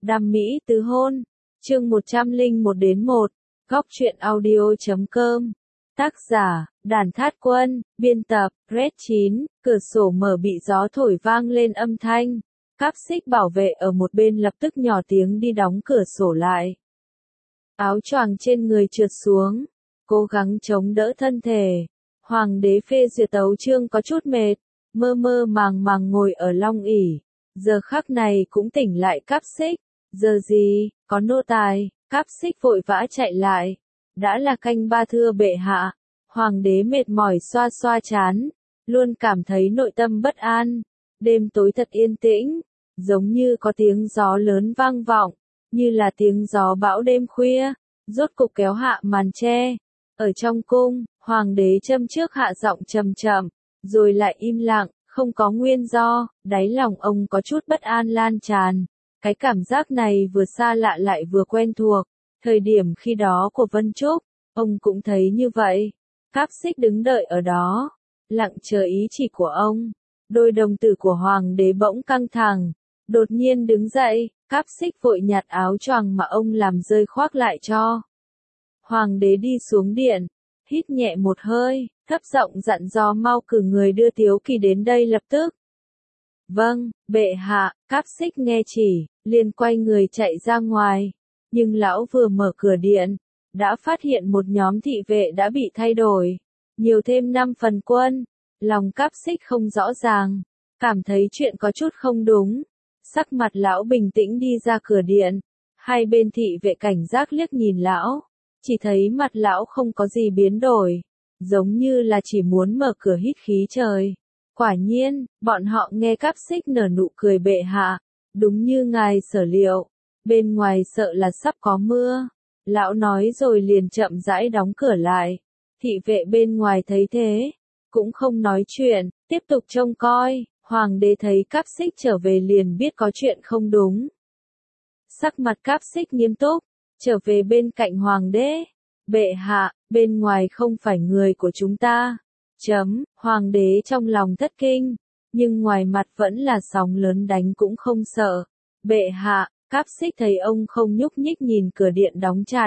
Đam mỹ tứ hôn. Chương 101 Góc truyện audio.com. Tác giả, Đàn Thát Quân, biên tập, Red 9, cửa sổ mở bị gió thổi vang lên âm thanh. Cáp xích bảo vệ ở một bên lập tức nhỏ tiếng đi đóng cửa sổ lại. Áo choàng trên người trượt xuống, cố gắng chống đỡ thân thể. Hoàng đế phê duyệt tấu chương có chút mệt, mơ mơ màng màng ngồi ở long ỷ. Giờ khắc này cũng tỉnh lại Cáp xích. Giờ gì, có nô tài. Cáp xích vội vã chạy lại. Đã là canh ba thưa bệ hạ. Hoàng đế mệt mỏi xoa xoa trán, luôn cảm thấy nội tâm bất an. Đêm tối thật yên tĩnh, giống như có tiếng gió lớn vang vọng, như là tiếng gió bão đêm khuya. Rốt cục kéo hạ màn che. Ở trong cung, hoàng đế châm trước hạ giọng trầm trầm, rồi lại im lặng, không có nguyên do. Đáy lòng ông có chút bất an lan tràn. Cái cảm giác này vừa xa lạ lại vừa quen thuộc. Thời điểm khi đó của Vân Trúc, ông cũng thấy như vậy. Cáp xích đứng đợi ở đó, lặng chờ ý chỉ của ông. Đôi đồng tử của hoàng đế bỗng căng thẳng, đột nhiên đứng dậy. Cáp xích vội nhặt áo choàng mà ông làm rơi khoác lại cho. Hoàng đế đi xuống điện, hít nhẹ một hơi, thấp giọng dặn dò mau cử người đưa Tiếu Kỳ đến đây lập tức. Vâng, bệ hạ. Cáp xích nghe chỉ, liền quay người chạy ra ngoài. Nhưng lão vừa mở cửa điện, đã phát hiện một nhóm thị vệ đã bị thay đổi, nhiều thêm 5 phần quân. Lòng Cáp xích không rõ ràng, cảm thấy chuyện có chút không đúng. Sắc mặt lão bình tĩnh đi ra cửa điện, hai bên thị vệ cảnh giác liếc nhìn lão, chỉ thấy mặt lão không có gì biến đổi, giống như là chỉ muốn mở cửa hít khí trời. Quả nhiên, bọn họ nghe Cáp xích nở nụ cười bệ hạ, đúng như ngài sở liệu, bên ngoài sợ là sắp có mưa. Lão nói rồi liền chậm rãi đóng cửa lại. Thị vệ bên ngoài thấy thế, cũng không nói chuyện, tiếp tục trông coi. Hoàng đế thấy Cáp xích trở về liền biết có chuyện không đúng. Sắc mặt Cáp xích nghiêm túc, trở về bên cạnh hoàng đế. Bệ hạ, bên ngoài không phải người của chúng ta. Hoàng đế trong lòng thất kinh, nhưng ngoài mặt vẫn là sóng lớn đánh cũng không sợ. Bệ hạ. Cáp xích thấy ông không nhúc nhích nhìn cửa điện đóng chặt.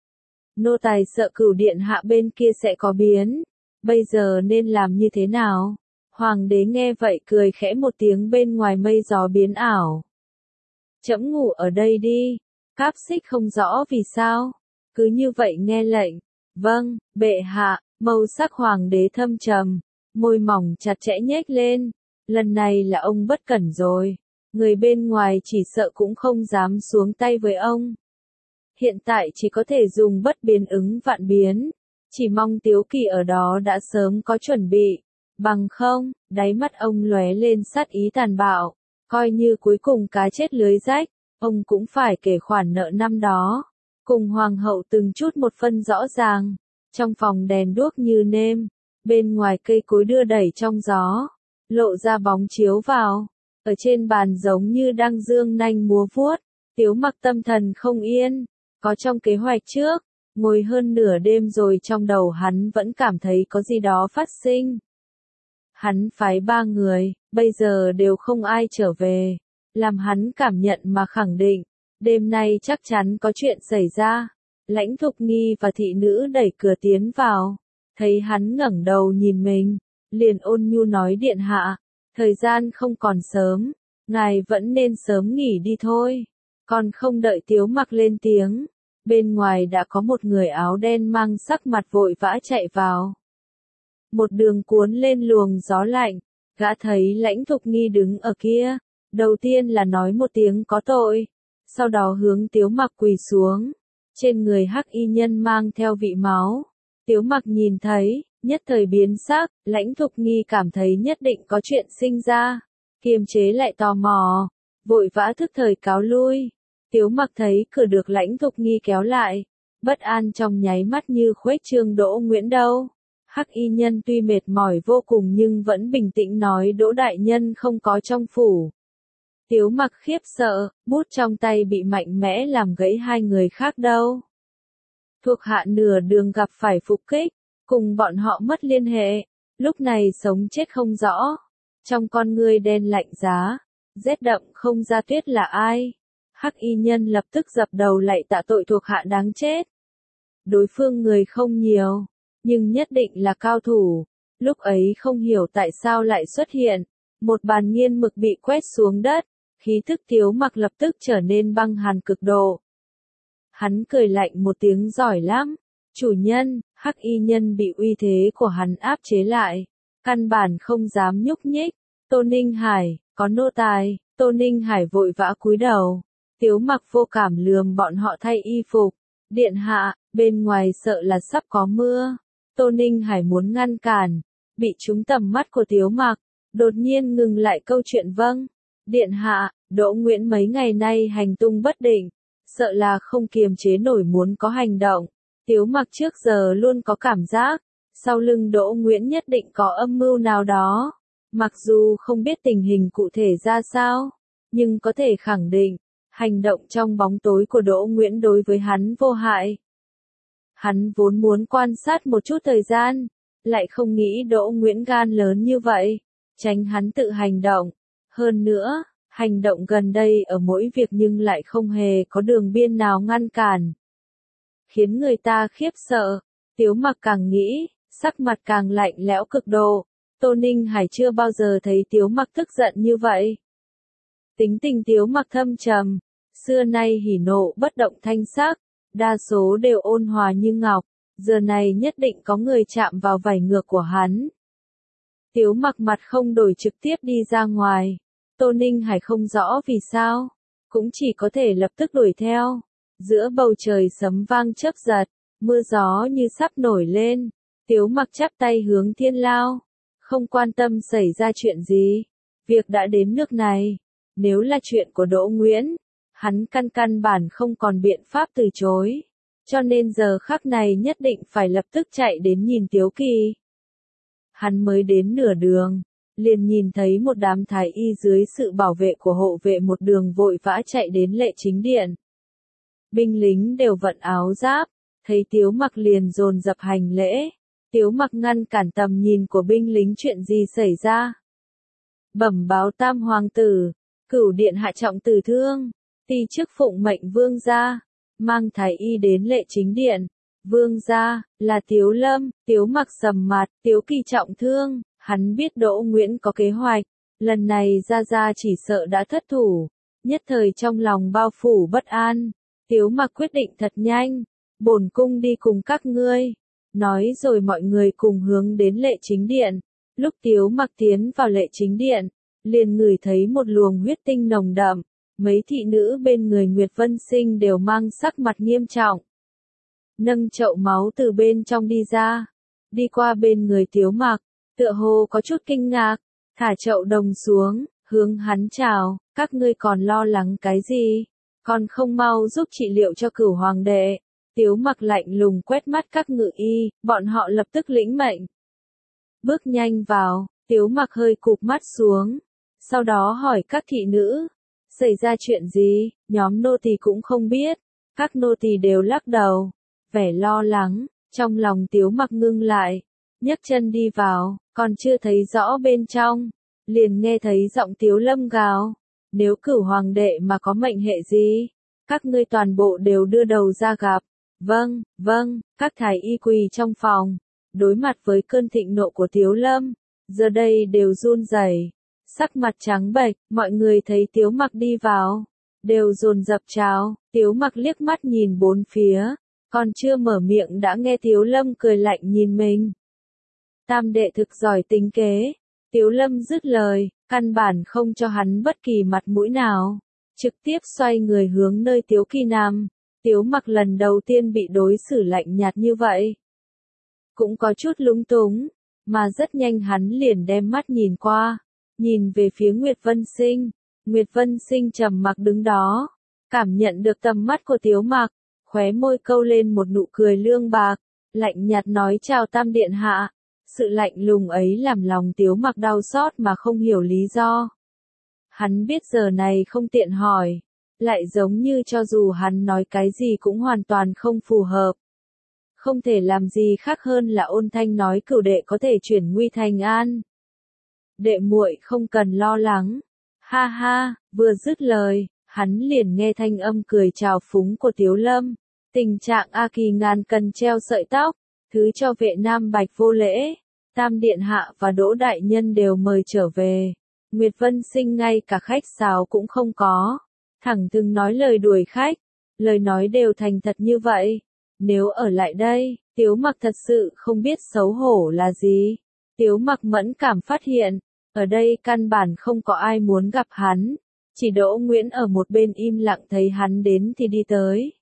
Nô tài sợ cửu điện hạ bên kia sẽ có biến. Bây giờ nên làm như thế nào? Hoàng đế nghe vậy cười khẽ một tiếng, bên ngoài mây gió biến ảo. Trẫm ngủ ở đây đi. Cáp xích không rõ vì sao. Cứ như vậy nghe lệnh. Vâng, bệ hạ. Màu sắc hoàng đế thâm trầm, môi mỏng chặt chẽ nhếch lên. Lần này là ông bất cẩn rồi. Người bên ngoài chỉ sợ cũng không dám xuống tay với ông. Hiện tại chỉ có thể dùng bất biến ứng vạn biến. Chỉ mong Tiếu Kỳ ở đó đã sớm có chuẩn bị. Bằng không, đáy mắt ông lóe lên sát ý tàn bạo. Coi như cuối cùng cá chết lưới rách, ông cũng phải kể khoản nợ năm đó. Cùng hoàng hậu từng chút một phân rõ ràng. Trong phòng đèn đuốc như nêm. Bên ngoài cây cối đưa đẩy trong gió. Lộ ra bóng chiếu vào. Ở trên bàn giống như đang dương nanh múa vuốt, Tiếu Mặc tâm thần không yên, có trong kế hoạch trước, ngồi hơn nửa đêm rồi trong đầu hắn vẫn cảm thấy có gì đó phát sinh. Hắn phái 3 người, bây giờ đều không ai trở về, làm hắn cảm nhận mà khẳng định, đêm nay chắc chắn có chuyện xảy ra. Lãnh Thục Nghi và thị nữ đẩy cửa tiến vào, thấy hắn ngẩng đầu nhìn mình, liền ôn nhu nói điện hạ. Thời gian không còn sớm, ngài vẫn nên sớm nghỉ đi thôi. Còn không đợi Tiếu Mặc lên tiếng, bên ngoài đã có một người áo đen mang sắc mặt vội vã chạy vào. Một đường cuốn lên luồng gió lạnh, gã thấy Lãnh Thục Nghi đứng ở kia, đầu tiên là nói một tiếng có tội, sau đó hướng Tiếu Mặc quỳ xuống. Trên người hắc y nhân mang theo vị máu. Tiếu Mặc nhìn thấy, nhất thời biến sắc. Lãnh Thục Nghi cảm thấy nhất định có chuyện sinh ra, kiềm chế lại tò mò, vội vã thức thời cáo lui. Tiếu Mặc thấy cửa được Lãnh Thục Nghi kéo lại, bất an trong nháy mắt như khuếch trương. Đỗ Nguyễn đâu? Hắc y nhân tuy mệt mỏi vô cùng nhưng vẫn bình tĩnh nói Đỗ đại nhân không có trong phủ. Tiếu Mặc khiếp sợ, bút trong tay bị mạnh mẽ làm gãy. 2 người khác đâu? Thuộc hạ nửa đường gặp phải phục kích, cùng bọn họ mất liên hệ, lúc này sống chết không rõ. Trong con ngươi đen lạnh giá, rét đậm không ra tuyết là ai? Hắc y nhân lập tức dập đầu lạy tạ tội thuộc hạ đáng chết. Đối phương người không nhiều, nhưng nhất định là cao thủ. Lúc ấy không hiểu tại sao lại xuất hiện. Một bàn nghiên mực bị quét xuống đất, khí thức Tiếu Mặc lập tức trở nên băng hàn cực độ. Hắn cười lạnh một tiếng giỏi lắm. Chủ nhân, Hắc y nhân bị uy thế của hắn áp chế lại. Căn bản không dám nhúc nhích. Tô Ninh Hải, có nô tài. Tô Ninh Hải vội vã cúi đầu. Tiếu Mặc vô cảm lườm bọn họ thay y phục. Điện hạ, bên ngoài sợ là sắp có mưa. Tô Ninh Hải muốn ngăn cản, bị trúng tầm mắt của Tiếu Mặc, đột nhiên ngừng lại câu chuyện. Vâng, điện hạ, Đỗ Nguyễn mấy ngày nay hành tung bất định, sợ là không kiềm chế nổi muốn có hành động. Tiếu Mặc trước giờ luôn có cảm giác, sau lưng Đỗ Nguyễn nhất định có âm mưu nào đó. Mặc dù không biết tình hình cụ thể ra sao, nhưng có thể khẳng định, hành động trong bóng tối của Đỗ Nguyễn đối với hắn vô hại. Hắn vốn muốn quan sát một chút thời gian, lại không nghĩ Đỗ Nguyễn gan lớn như vậy, tránh hắn tự hành động. Hơn nữa, hành động gần đây ở mỗi việc nhưng lại không hề có đường biên nào ngăn cản. Khiến người ta khiếp sợ, Tiếu Mặc càng nghĩ, sắc mặt càng lạnh lẽo cực độ. Tô Ninh Hải chưa bao giờ thấy Tiếu Mặc tức giận như vậy. Tính tình Tiếu Mặc thâm trầm, xưa nay hỉ nộ bất động thanh sắc, đa số đều ôn hòa như ngọc, giờ này nhất định có người chạm vào vảy ngược của hắn. Tiếu Mặc mặt không đổi trực tiếp đi ra ngoài. Tô Ninh Hải không rõ vì sao, cũng chỉ có thể lập tức đuổi theo. Giữa bầu trời sấm vang chớp giật, mưa gió như sắp nổi lên. Tiếu Mặc chắp tay hướng thiên lao, không quan tâm xảy ra chuyện gì. Việc đã đến nước này, nếu là chuyện của Đỗ Nguyễn, hắn căn bản không còn biện pháp từ chối. Cho nên giờ khắc này nhất định phải lập tức chạy đến nhìn Tiếu Kỳ. Hắn mới đến nửa đường, liền nhìn thấy một đám thái y dưới sự bảo vệ của hộ vệ một đường vội vã chạy đến Lệ Chính Điện. Binh lính đều vận áo giáp, thấy Tiếu Mặc liền dồn dập hành lễ. Tiếu Mặc ngăn cản tầm nhìn của binh lính. Chuyện gì xảy ra? Bẩm báo Tam hoàng tử, Cửu điện hạ trọng tử thương, ti chức phụng mệnh vương gia, mang thái y đến Lệ Chính Điện. Vương gia, là Tiếu Lâm. Tiếu Mặc sầm mặt, Tiếu Kỳ trọng thương, hắn biết Đỗ Nguyễn có kế hoạch, lần này ra chỉ sợ đã thất thủ, nhất thời trong lòng bao phủ bất an. Tiếu Mặc quyết định thật nhanh, bổn cung đi cùng các ngươi. Nói rồi mọi người cùng hướng đến Lệ Chính Điện. Lúc Tiếu Mặc tiến vào Lệ Chính Điện, liền ngửi thấy một luồng huyết tinh nồng đậm, mấy thị nữ bên người Nguyệt Vân Sinh đều mang sắc mặt nghiêm trọng. Nâng chậu máu từ bên trong đi ra, đi qua bên người Tiếu Mặc, tựa hồ có chút kinh ngạc, thả chậu đồng xuống, hướng hắn chào, các ngươi còn lo lắng cái gì? Còn không mau giúp trị liệu cho Cửu hoàng đệ. Tiếu Mặc lạnh lùng quét mắt các ngự y, bọn họ lập tức lĩnh mệnh. Bước nhanh vào, Tiếu Mặc hơi cụp mắt xuống, sau đó hỏi các thị nữ, xảy ra chuyện gì? Nhóm nô tỳ cũng không biết, các nô tỳ đều lắc đầu, vẻ lo lắng. Trong lòng Tiếu Mặc ngưng lại, nhấc chân đi vào, còn chưa thấy rõ bên trong, liền nghe thấy giọng Tiếu Lâm gào, nếu Cửu hoàng đệ mà có mệnh hệ gì, các ngươi toàn bộ đều đưa đầu ra gặp. Vâng, vâng. Các thái y quỳ trong phòng, đối mặt với cơn thịnh nộ của Tiếu Lâm, giờ đây đều run rẩy, sắc mặt trắng bệch. Mọi người thấy Tiếu Mặc đi vào, đều dồn dập chào. Tiếu Mặc liếc mắt nhìn bốn phía, còn chưa mở miệng đã nghe Tiếu Lâm cười lạnh nhìn mình. Tam đệ thực giỏi tính kế. Tiếu Lâm dứt lời, căn bản không cho hắn bất kỳ mặt mũi nào, trực tiếp xoay người hướng nơi Tiếu Kỳ nằm. Tiếu Mặc lần đầu tiên bị đối xử lạnh nhạt như vậy, cũng có chút lúng túng, mà rất nhanh hắn liền đem mắt nhìn qua, nhìn về phía Nguyệt Vân Sinh. Nguyệt Vân Sinh trầm mặc đứng đó, cảm nhận được tầm mắt của Tiếu Mặc, khóe môi câu lên một nụ cười lương bạc, lạnh nhạt nói chào Tam điện hạ. Sự lạnh lùng ấy làm lòng Tiếu Mặc đau xót mà không hiểu lý do. Hắn biết giờ này không tiện hỏi, lại giống như cho dù hắn nói cái gì cũng hoàn toàn không phù hợp. Không thể làm gì khác hơn là ôn thanh nói Cửu đệ có thể chuyển nguy thành an. Đệ muội không cần lo lắng. Ha ha, vừa dứt lời, hắn liền nghe thanh âm cười trào phúng của Tiếu Lâm. Tình trạng A Kỳ ngàn cân treo sợi tóc, thứ cho vệ nam bạch vô lễ, Tam Điện Hạ và Đỗ Đại Nhân đều mời trở về. Nguyệt Vân Sinh ngay cả khách sáo cũng không có, thẳng thừng nói lời đuổi khách, lời nói đều thành thật như vậy. Nếu ở lại đây, Tiếu Mặc thật sự không biết xấu hổ là gì. Tiếu Mặc mẫn cảm phát hiện, ở đây căn bản không có ai muốn gặp hắn, chỉ Đỗ Nguyễn ở một bên im lặng thấy hắn đến thì đi tới.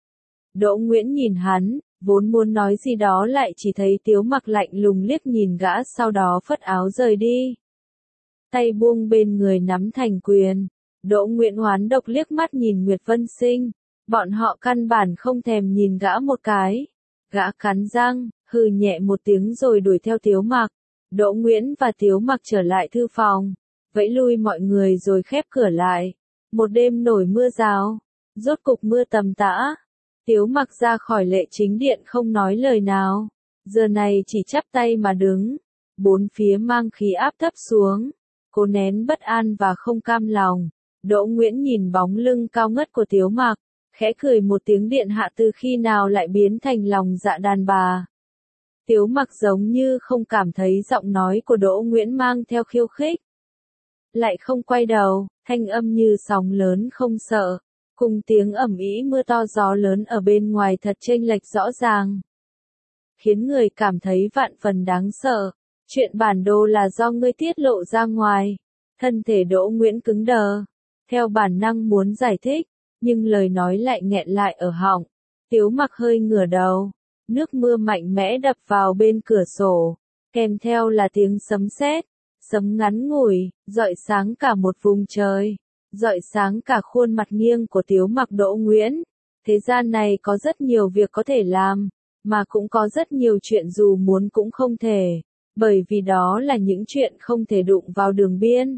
Đỗ Nguyễn nhìn hắn, vốn muốn nói gì đó lại chỉ thấy Tiếu Mặc lạnh lùng liếc nhìn gã sau đó phất áo rời đi. Tay buông bên người nắm thành quyền, Đỗ Nguyễn hoán độc liếc mắt nhìn Nguyệt Vân Sinh, bọn họ căn bản không thèm nhìn gã một cái. Gã cắn răng, hừ nhẹ một tiếng rồi đuổi theo Tiếu Mặc. Đỗ Nguyễn và Tiếu Mặc trở lại thư phòng, vẫy lui mọi người rồi khép cửa lại. Một đêm nổi mưa rào, rốt cục mưa tầm tã. Tiếu Mặc ra khỏi Lệ Chính Điện không nói lời nào, giờ này chỉ chắp tay mà đứng, bốn phía mang khí áp thấp xuống, cố nén bất an và không cam lòng. Đỗ Nguyễn nhìn bóng lưng cao ngất của Tiếu Mặc, khẽ cười một tiếng, điện hạ từ khi nào lại biến thành lòng dạ đàn bà. Tiếu Mặc giống như không cảm thấy giọng nói của Đỗ Nguyễn mang theo khiêu khích. Lại không quay đầu, thanh âm như sóng lớn không sợ, cùng tiếng ầm ĩ mưa to gió lớn ở bên ngoài thật chênh lệch rõ ràng, khiến người cảm thấy vạn phần đáng sợ. Chuyện bản đồ là do ngươi tiết lộ ra ngoài. Thân thể Đỗ Nguyễn cứng đờ, theo bản năng muốn giải thích, nhưng lời nói lại nghẹn lại ở họng. Tiếu Mặc hơi ngửa đầu, nước mưa mạnh mẽ đập vào bên cửa sổ, kèm theo là tiếng sấm sét, sấm ngắn ngủi, rọi sáng cả một vùng trời, rọi sáng cả khuôn mặt nghiêng của Tiếu Mặc. Đỗ Nguyễn, thế gian này có rất nhiều việc có thể làm, mà cũng có rất nhiều chuyện dù muốn cũng không thể, bởi vì đó là những chuyện không thể đụng vào đường biên.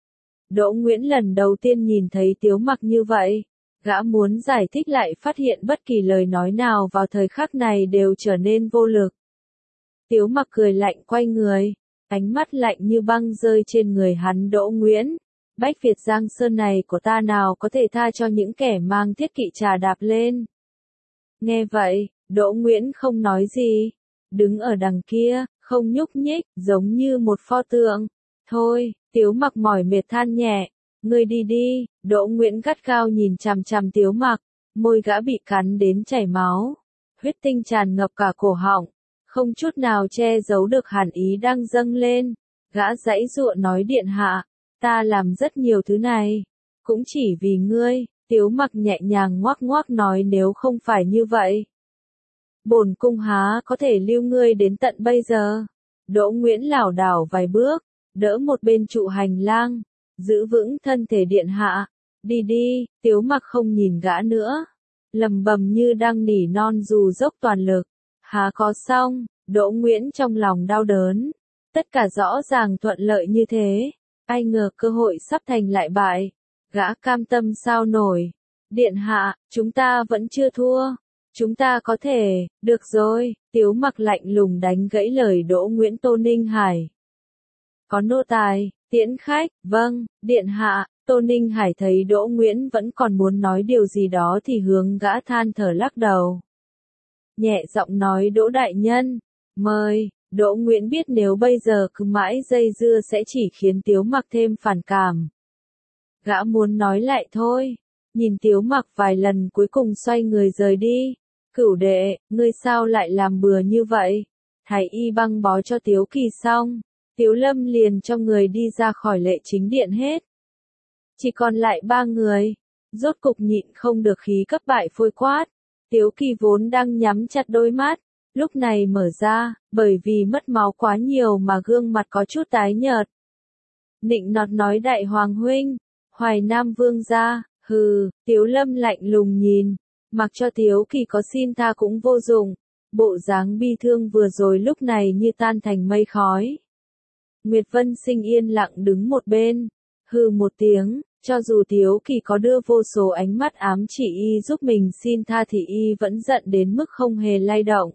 Đỗ Nguyễn lần đầu tiên nhìn thấy Tiếu Mặc như vậy, gã muốn giải thích lại phát hiện bất kỳ lời nói nào vào thời khắc này đều trở nên vô lực. Tiếu Mặc cười lạnh quay người, ánh mắt lạnh như băng rơi trên người hắn. Đỗ Nguyễn, Bách Việt Giang Sơn này của ta nào có thể tha cho những kẻ mang thiết kỵ trà đạp lên. Nghe vậy, Đỗ Nguyễn không nói gì, đứng ở đằng kia, không nhúc nhích, giống như một pho tượng. Thôi, Tiếu Mặc mỏi mệt than nhẹ, ngươi đi đi. Đỗ Nguyễn gắt gao nhìn chằm chằm Tiếu Mặc, môi gã bị cắn đến chảy máu, huyết tinh tràn ngập cả cổ họng, không chút nào che giấu được hàn ý đang dâng lên. Gã giãy giụa nói, điện hạ, ta làm rất nhiều thứ này, cũng chỉ vì ngươi. Tiếu Mặc nhẹ nhàng ngoác ngoác nói, nếu không phải như vậy, bổn cung há có thể lưu ngươi đến tận bây giờ. Đỗ Nguyễn lảo đảo vài bước, đỡ một bên trụ hành lang, giữ vững thân thể, điện hạ, đi đi. Tiếu Mặc không nhìn gã nữa, lầm bầm như đang nỉ non dù dốc toàn lực. Há có xong. Đỗ Nguyễn trong lòng đau đớn, tất cả rõ ràng thuận lợi như thế, ai ngờ cơ hội sắp thành lại bại. Gã cam tâm sao nổi. Điện hạ, chúng ta vẫn chưa thua, chúng ta có thể, được rồi. Tiếu Mặc lạnh lùng đánh gãy lời Đỗ Nguyễn. Tô Ninh Hải, có nô tài, tiễn khách. Vâng, điện hạ. Tô Ninh Hải thấy Đỗ Nguyễn vẫn còn muốn nói điều gì đó thì hướng gã than thở lắc đầu, nhẹ giọng nói, Đỗ đại nhân, mời. Đỗ Nguyễn biết nếu bây giờ cứ mãi dây dưa sẽ chỉ khiến Tiếu Mặc thêm phản cảm. Gã muốn nói lại thôi, nhìn Tiếu Mặc vài lần cuối cùng xoay người rời đi. Cửu đệ, ngươi sao lại làm bừa như vậy? Thái y băng bó cho Tiếu Kỳ xong, Tiếu Lâm liền cho người đi ra khỏi Lệ Chính Điện hết. Chỉ còn lại 3 người, rốt cục nhịn không được khí cấp bại phôi quát. Tiếu Kỳ vốn đang nhắm chặt đôi mắt, lúc này mở ra, bởi vì mất máu quá nhiều mà gương mặt có chút tái nhợt. Nịnh nọt nói, đại hoàng huynh, Hoài Nam vương gia. Hừ. Tiếu Lâm lạnh lùng nhìn, mặc cho Tiếu Kỳ có xin tha cũng vô dụng, bộ dáng bi thương vừa rồi lúc này như tan thành mây khói. Nguyệt Vân Sinh yên lặng đứng một bên, hừ một tiếng, cho dù Tiếu Kỳ có đưa vô số ánh mắt ám chỉ y giúp mình xin tha thì y vẫn giận đến mức không hề lay động.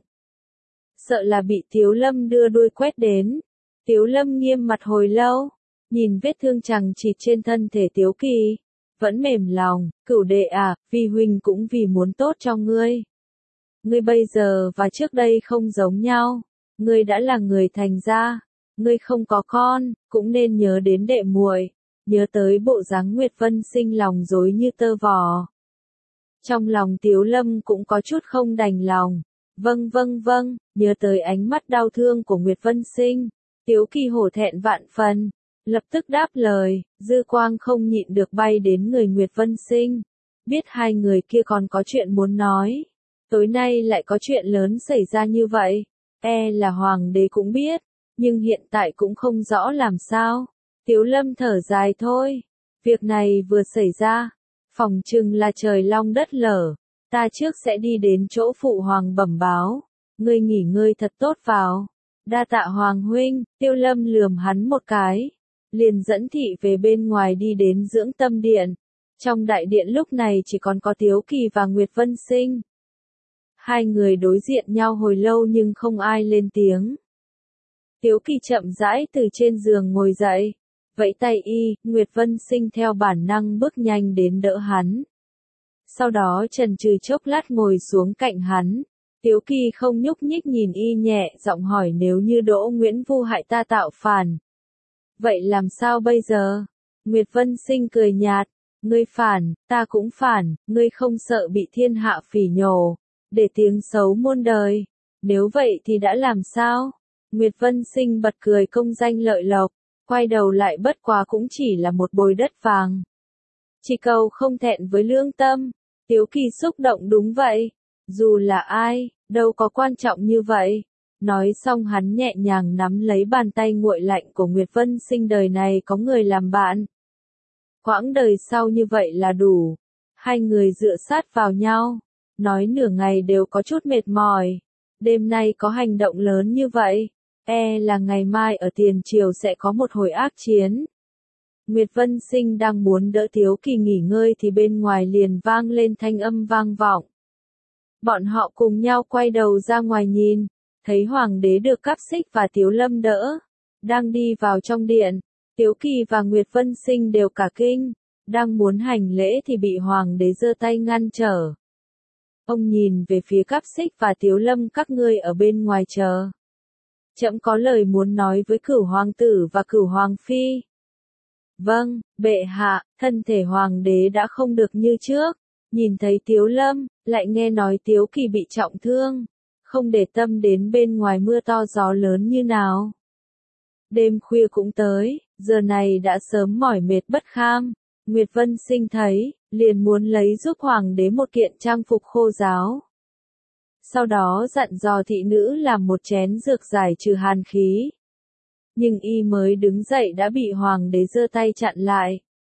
Sợ là bị Tiếu Lâm đưa đuôi quét đến. Tiếu Lâm nghiêm mặt hồi lâu, nhìn vết thương chằng chịt trên thân thể Tiếu Kỳ, vẫn mềm lòng, cửu đệ à, vi huynh cũng vì muốn tốt cho ngươi. Ngươi bây giờ và trước đây không giống nhau, ngươi đã là người thành gia, ngươi không có con, cũng nên nhớ đến đệ muội, nhớ tới bộ dáng Nguyệt Vân Sinh lòng rối như tơ vò. Trong lòng Tiếu Lâm cũng có chút không đành lòng. Vâng vâng vâng, nhớ tới ánh mắt đau thương của Nguyệt Vân Sinh. Tiếu Kỳ hổ thẹn vạn phần, lập tức đáp lời, dư quang không nhịn được bay đến người Nguyệt Vân Sinh. Biết hai người kia còn có chuyện muốn nói. Tối nay lại có chuyện lớn xảy ra như vậy. Là hoàng đế cũng biết, nhưng hiện tại cũng không rõ làm sao. Tiếu Lâm thở dài thôi. Việc này vừa xảy ra, phỏng chừng là trời long đất lở. Ta trước sẽ đi đến chỗ phụ hoàng bẩm báo. Ngươi nghỉ ngơi thật tốt vào. Đa tạ hoàng huynh. Tiêu Lâm lườm hắn một cái, liền dẫn thị về bên ngoài đi đến dưỡng tâm điện. Trong đại điện lúc này chỉ còn có Tiếu Kỳ và Nguyệt Vân Sinh. Hai người đối diện nhau hồi lâu nhưng không ai lên tiếng. Tiếu Kỳ chậm rãi từ trên giường ngồi dậy, vẫy tay Nguyệt Vân Sinh theo bản năng bước nhanh đến đỡ hắn. Sau đó chần chừ chốc lát ngồi xuống cạnh hắn. Tiếu Kỳ không nhúc nhích nhìn nhẹ giọng hỏi, nếu như Đỗ Nguyễn Vu hại ta tạo phản, vậy làm sao bây giờ? Nguyệt Vân Sinh cười nhạt, ngươi phản, ta cũng phản, ngươi không sợ bị thiên hạ phỉ nhổ, để tiếng xấu muôn đời. Nếu vậy thì đã làm sao? Nguyệt Vân Sinh bật cười công danh lợi lộc, quay đầu lại bất quá cũng chỉ là một bồi đất vàng. Chỉ cầu không thẹn với lương tâm. Tiếu Kỳ xúc động, đúng vậy. Dù là ai, đâu có quan trọng như vậy. Nói xong hắn nhẹ nhàng nắm lấy bàn tay nguội lạnh của Nguyệt Vân Sinh, đời này có người làm bạn. Quãng đời sau như vậy là đủ. Hai người dựa sát vào nhau, nói nửa ngày đều có chút mệt mỏi. Đêm nay có hành động lớn như vậy, là ngày mai ở tiền triều sẽ có một hồi ác chiến. Nguyệt Vân Sinh đang muốn đỡ Tiếu Kỳ nghỉ ngơi thì bên ngoài liền vang lên thanh âm vang vọng. Bọn họ cùng nhau quay đầu ra ngoài nhìn, thấy hoàng đế được Cáp Xích và Tiếu Lâm đỡ, đang đi vào trong điện. Tiếu Kỳ và Nguyệt Vân Sinh đều cả kinh, đang muốn hành lễ thì bị hoàng đế giơ tay ngăn trở. Ông nhìn về phía Cáp Xích và Tiếu Lâm, các ngươi ở bên ngoài chờ. Trẫm có lời muốn nói với Cửu hoàng tử và Cửu hoàng phi. Vâng, bệ hạ. Thân thể hoàng đế đã không được như trước. Nhìn thấy Tiếu Lâm, lại nghe nói Tiếu Kỳ bị trọng thương, không để tâm đến bên ngoài mưa to gió lớn như nào. Đêm khuya cũng tới, giờ này đã sớm mỏi mệt bất kham. Nguyệt Vân Sinh thấy, liền muốn lấy giúp hoàng đế một kiện trang phục khô ráo. Sau đó dặn dò thị nữ làm một chén dược giải trừ hàn khí. Nhưng mới đứng dậy đã bị hoàng đế giơ tay chặn lại.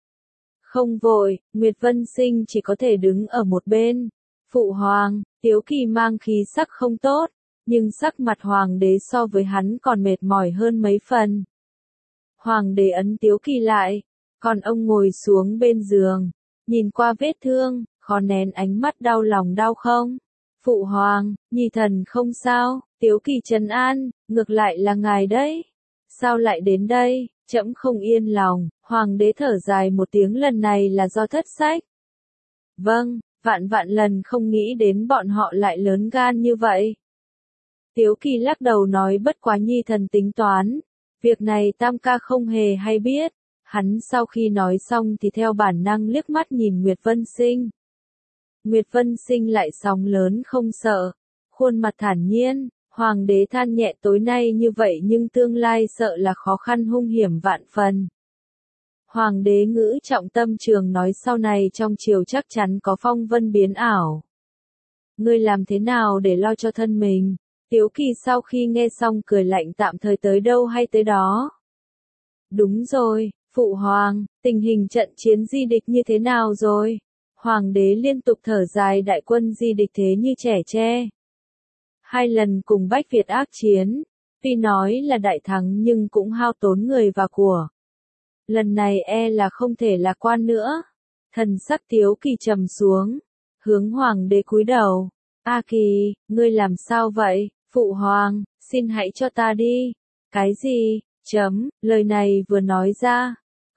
Không vội, Nguyệt Vân Sinh chỉ có thể đứng ở một bên. Phụ hoàng, Tiếu Kỳ mang khí sắc không tốt, nhưng sắc mặt hoàng đế so với hắn còn mệt mỏi hơn mấy phần. Hoàng đế ấn Tiếu Kỳ lại, còn ông ngồi xuống bên giường, nhìn qua vết thương, khó nén ánh mắt đau lòng. Đau không? Phụ hoàng, nhi thần không sao. Tiếu Kỳ trấn an, ngược lại là ngài đấy. Sao lại đến đây? Trẫm không yên lòng. Hoàng đế thở dài một tiếng, lần này là do thất sách. Vâng, vạn vạn lần không nghĩ đến bọn họ lại lớn gan như vậy. Tiếu Kỳ lắc đầu nói, bất quá nhi thần tính toán. Việc này tam ca không hề hay biết. Hắn sau khi nói xong thì theo bản năng liếc mắt nhìn Nguyệt Vân Sinh. Nguyệt Vân Sinh lại sóng lớn không sợ, khuôn mặt thản nhiên. Hoàng đế than nhẹ, tối nay như vậy nhưng tương lai sợ là khó khăn hung hiểm vạn phần. Hoàng đế ngữ trọng tâm trường nói, sau này trong triều chắc chắn có phong vân biến ảo. Ngươi làm thế nào để lo cho thân mình? Tiếu Kỳ sau khi nghe xong cười lạnh, tạm thời tới đâu hay tới đó. Đúng rồi, phụ hoàng, tình hình trận chiến Di Địch như thế nào rồi? Hoàng đế liên tục thở dài, đại quân Di Địch thế như trẻ tre. 2 lần cùng Bách Việt ác chiến, tuy nói là đại thắng nhưng cũng hao tốn người và của. Lần này là không thể lạc quan nữa. Thần sắc Tiếu Kỳ trầm xuống, hướng hoàng đế cúi đầu. A Kỳ, ngươi làm sao vậy? Phụ hoàng, xin hãy cho ta đi. Cái gì? Lời này vừa nói ra,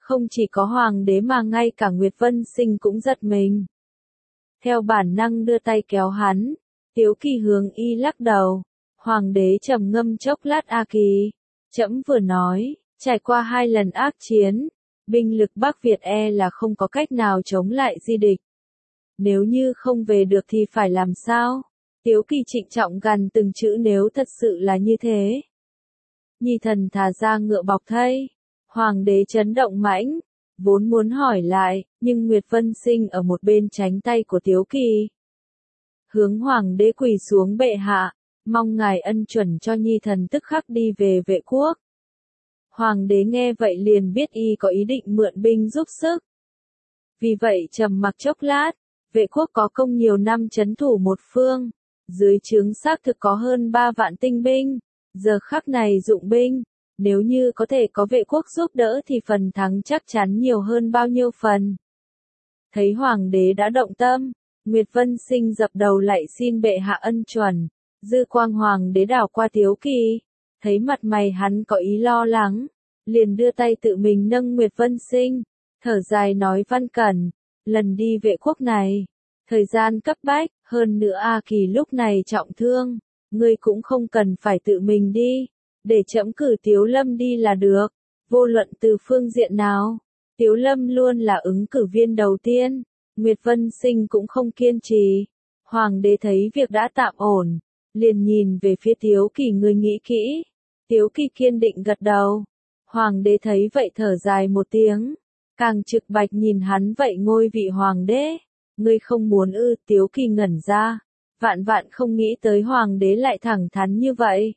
Không chỉ có hoàng đế mà ngay cả Nguyệt Vân Sinh cũng giật mình. Theo bản năng đưa tay kéo hắn, Tiếu Kỳ hướng y lắc đầu. Hoàng đế trầm ngâm chốc lát: A Kỳ, trẫm vừa nói, trải qua 2 lần ác chiến, binh lực Bắc Việt là không có cách nào chống lại Di địch. Nếu như không về được thì phải làm sao? Tiếu Kỳ trịnh trọng gằn từng chữ: nếu thật sự là như thế. Nhi thần thà ra ngựa bọc thây. Hoàng đế chấn động mãnh, vốn muốn hỏi lại, nhưng Nguyệt Vân Sinh ở một bên tránh tay của Tiếu Kỳ. Hướng hoàng đế quỳ xuống: bệ hạ, mong ngài ân chuẩn cho nhi thần tức khắc đi về Vệ quốc. Hoàng đế nghe vậy liền biết y có ý định mượn binh giúp sức. Vì vậy trầm mặc chốc lát. Vệ quốc có công nhiều năm trấn thủ một phương, dưới trướng xác thực có hơn 3 vạn tinh binh, giờ khắc này dụng binh, nếu như có thể có Vệ quốc giúp đỡ thì phần thắng chắc chắn nhiều hơn bao nhiêu phần. Thấy hoàng đế đã động tâm, Nguyệt Vân Sinh dập đầu lạy xin bệ hạ ân chuẩn. Dư quang hoàng đế đảo qua Tiếu Kỳ, thấy mặt mày hắn có ý lo lắng, liền đưa tay tự mình nâng Nguyệt Vân Sinh, thở dài nói: Văn Cẩn, lần đi Vệ quốc này, thời gian cấp bách, hơn nữa A Kỳ lúc này trọng thương, ngươi cũng không cần phải tự mình đi, để trẫm cử Tiếu Lâm đi là được. Vô luận từ phương diện nào, Tiếu Lâm luôn là ứng cử viên đầu tiên. Nguyệt Vân Sinh cũng không kiên trì. Hoàng đế thấy việc đã tạm ổn, liền nhìn về phía Tiếu Kỳ: ngươi nghĩ kỹ. Tiếu Kỳ kiên định gật đầu. Hoàng đế thấy vậy thở dài một tiếng, càng trực bạch nhìn hắn: vậy ngôi vị hoàng đế, ngươi không muốn ư? Tiếu Kỳ ngẩn ra, vạn vạn không nghĩ tới hoàng đế lại thẳng thắn như vậy.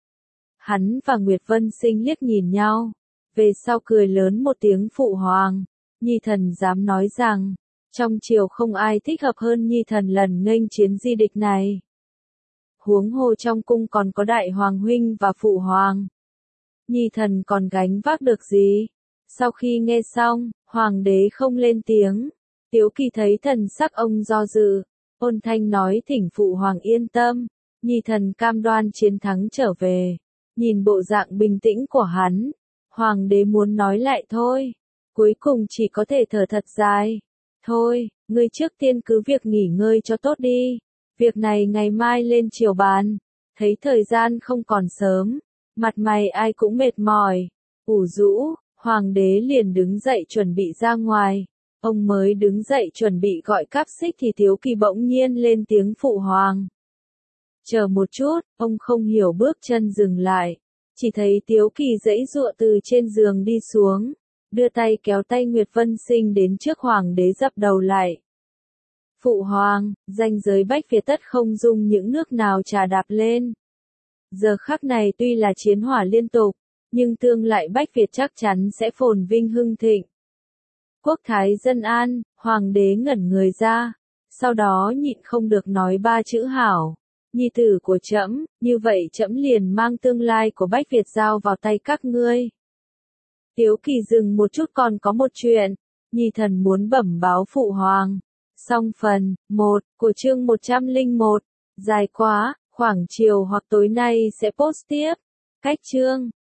Hắn và Nguyệt Vân Sinh liếc nhìn nhau, về sau cười lớn một tiếng: phụ hoàng, nhi thần dám nói rằng, trong triều không ai thích hợp hơn nhi thần lần nghênh chiến Di địch này. Huống hồ trong cung còn có đại hoàng huynh và phụ hoàng. Nhi thần còn gánh vác được gì? Sau khi nghe xong, hoàng đế không lên tiếng. Tiếu Kỳ thấy thần sắc ông do dự, ôn thanh nói: thỉnh phụ hoàng yên tâm, nhi thần cam đoan chiến thắng trở về. Nhìn bộ dạng bình tĩnh của hắn, hoàng đế muốn nói lại thôi, cuối cùng chỉ có thể thở thật dài. Thôi, ngươi trước tiên cứ việc nghỉ ngơi cho tốt đi, việc này ngày mai lên triều bàn. Thấy thời gian không còn sớm, mặt mày ai cũng mệt mỏi, ủ rũ, hoàng đế liền đứng dậy chuẩn bị ra ngoài. Ông mới đứng dậy chuẩn bị gọi cáp xích thì Tiếu Kỳ bỗng nhiên lên tiếng: phụ hoàng. Chờ một chút, ông không hiểu bước chân dừng lại, chỉ thấy Tiếu Kỳ giãy giụa từ trên giường đi xuống, đưa tay kéo tay Nguyệt Vân Sinh đến trước hoàng đế dập đầu lại. Phụ hoàng, ranh giới Bách Việt tất không dung những nước nào trà đạp lên. Giờ khắc này tuy là chiến hỏa liên tục, nhưng tương lại Bách Việt chắc chắn sẽ phồn vinh hưng thịnh. Quốc thái dân an, hoàng đế ngẩn người ra, sau đó nhịn không được nói 3 chữ: hảo. Nhi tử của trẫm, như vậy trẫm liền mang tương lai của Bách Việt giao vào tay các ngươi. Tiếu Kỳ dừng một chút: còn có một chuyện, nhi thần muốn bẩm báo phụ hoàng. Xong phần 1 của chương 101, dài quá, khoảng chiều hoặc tối nay sẽ post tiếp. Cách chương